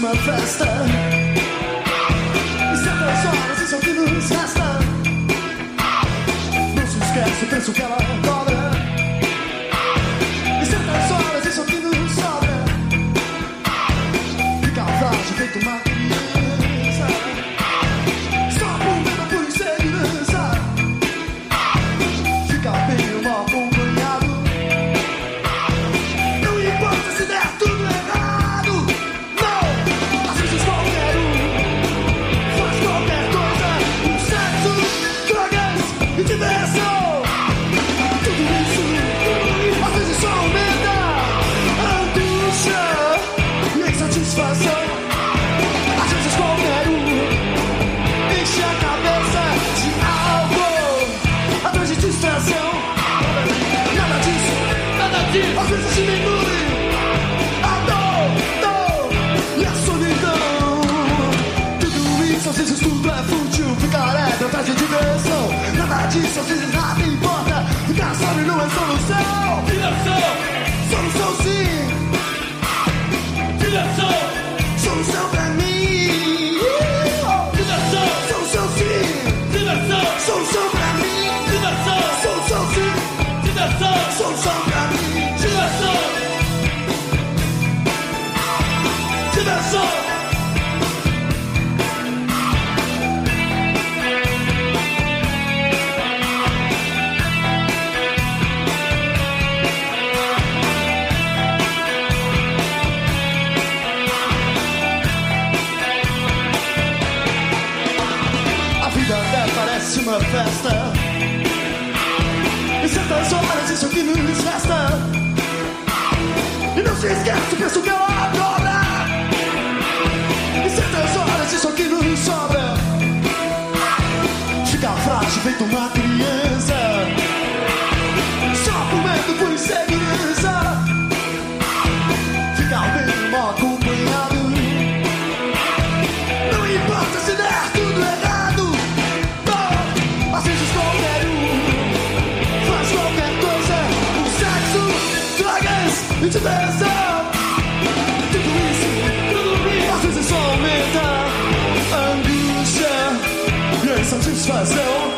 uma festa. E certas horas isso é o que nos resta. Não se esquece o preço que ela cobra. E certas horas isso é o que nos sobra. Fica frágil feito uma criança. Só por medo, por insegurança. Fica bem mal acompanhado. Não importa se der tudo errado. Não, às vezes qualquer um faz qualquer coisa. O sexo, drogas e diversão. Tudo isso às vezes só aumenta a angústia e a insatisfação. Às vezes qualquer um enche a cabeça de algo atrás de distração. Nada disso, às vezes diminui a dor e a solidão. Tudo isso, às vezes tudo é fútil. Ficar alegre atrás de diversão. Nada disso, às vezes nada importa. Ficar sóbrio não é solução. Solução sim. Solução pra mim. Solução sim. Solução pra mim. Solução sim. Solução pra mim. Diversão. A vida até parece uma festa. E certas horas isso é o que nos resta. E não se esquece o preço que ela cobra. E certas horas isso é o que nos sobra. Fica frágil feito uma criança. Só por medo, por insegurança. Fica bem mal acompanhado. Não importa se der tudo errado. Não, às vezes qualquer um faz qualquer coisa. O sexo, drogas e diversão. Tudo isso às vezes só aumenta a angústia e a insatisfação.